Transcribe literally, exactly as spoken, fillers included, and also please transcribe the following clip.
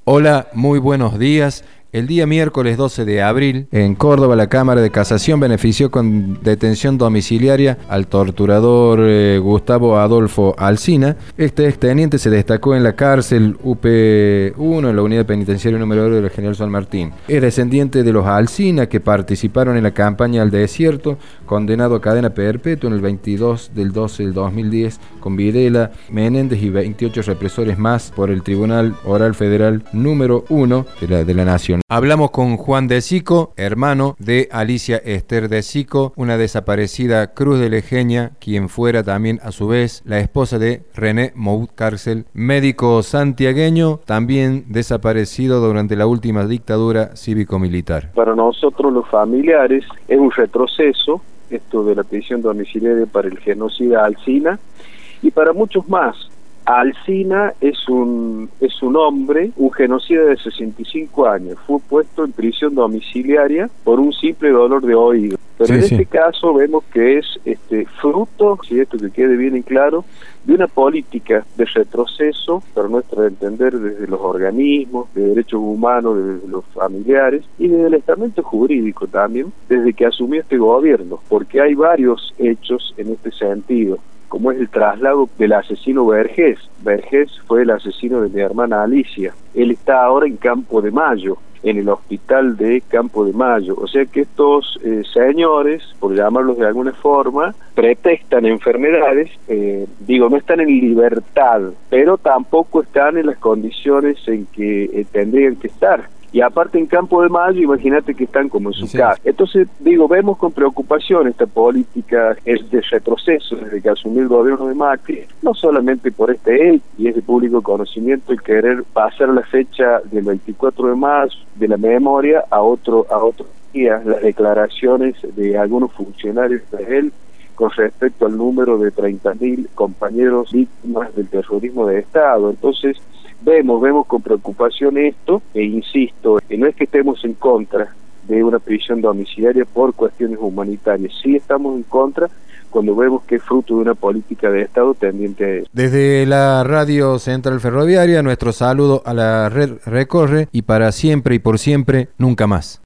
Hola, muy buenos días. El día miércoles doce de abril, en Córdoba, la Cámara de Casación benefició con detención domiciliaria al torturador eh, Gustavo Adolfo Alsina. Este exteniente se destacó en la cárcel U P uno, en la unidad penitenciaria número uno del General San Martín. Es descendiente de los Alsina que participaron en la campaña al desierto, condenado a cadena perpetua en el veintidós del doce del dos mil diez, con Videla, Menéndez y veintiocho represores más por el Tribunal Oral Federal número uno de la, de la Nación. Hablamos con Juan de Sico, hermano de Alicia Esther de Sico, una desaparecida Cruz de Lejeña, quien fuera también a su vez la esposa de René Moutcarcel, médico santiagueño, también desaparecido durante la última dictadura cívico-militar. Para nosotros los familiares es un retroceso esto de la prisión domiciliaria para el genocida Alsina, y para muchos más. Alsina es un es un hombre, un genocida de sesenta y cinco años, fue puesto en prisión domiciliaria por un simple dolor de oído. Pero sí, en sí. este caso vemos que es este fruto, si esto que quede bien en claro, de una política de retroceso, para nuestro entender, desde los organismos de derechos humanos, desde los familiares y desde el estamento jurídico también, desde que asumió este gobierno, porque hay varios hechos en este sentido, como es el traslado del asesino Vergés. Vergés fue el asesino de mi hermana Alicia. Él está ahora en Campo de Mayo, en el hospital de Campo de Mayo. O sea que estos eh, señores, por llamarlos de alguna forma, pretextan enfermedades, eh, digo, no están en libertad, pero tampoco están en las condiciones en que eh, tendrían que estar. Y aparte en Campo de Mayo, imagínate que están como en su sí. casa. Entonces, digo, vemos con preocupación esta política de retroceso desde que asumió el gobierno de Macri, no solamente por este hecho, y es de público conocimiento el querer pasar la fecha del veinticuatro de marzo de la memoria a otro a otro día, las declaraciones de algunos funcionarios de él con respecto al número de treinta mil compañeros víctimas del terrorismo de Estado. Entonces, Vemos, vemos con preocupación esto, e insisto, que no es que estemos en contra de una prisión domiciliaria por cuestiones humanitarias, sí estamos en contra cuando vemos que es fruto de una política de Estado tendiente a eso. Desde la Radio Central Ferroviaria, nuestro saludo a la red Recorre, y para siempre y por siempre, nunca más.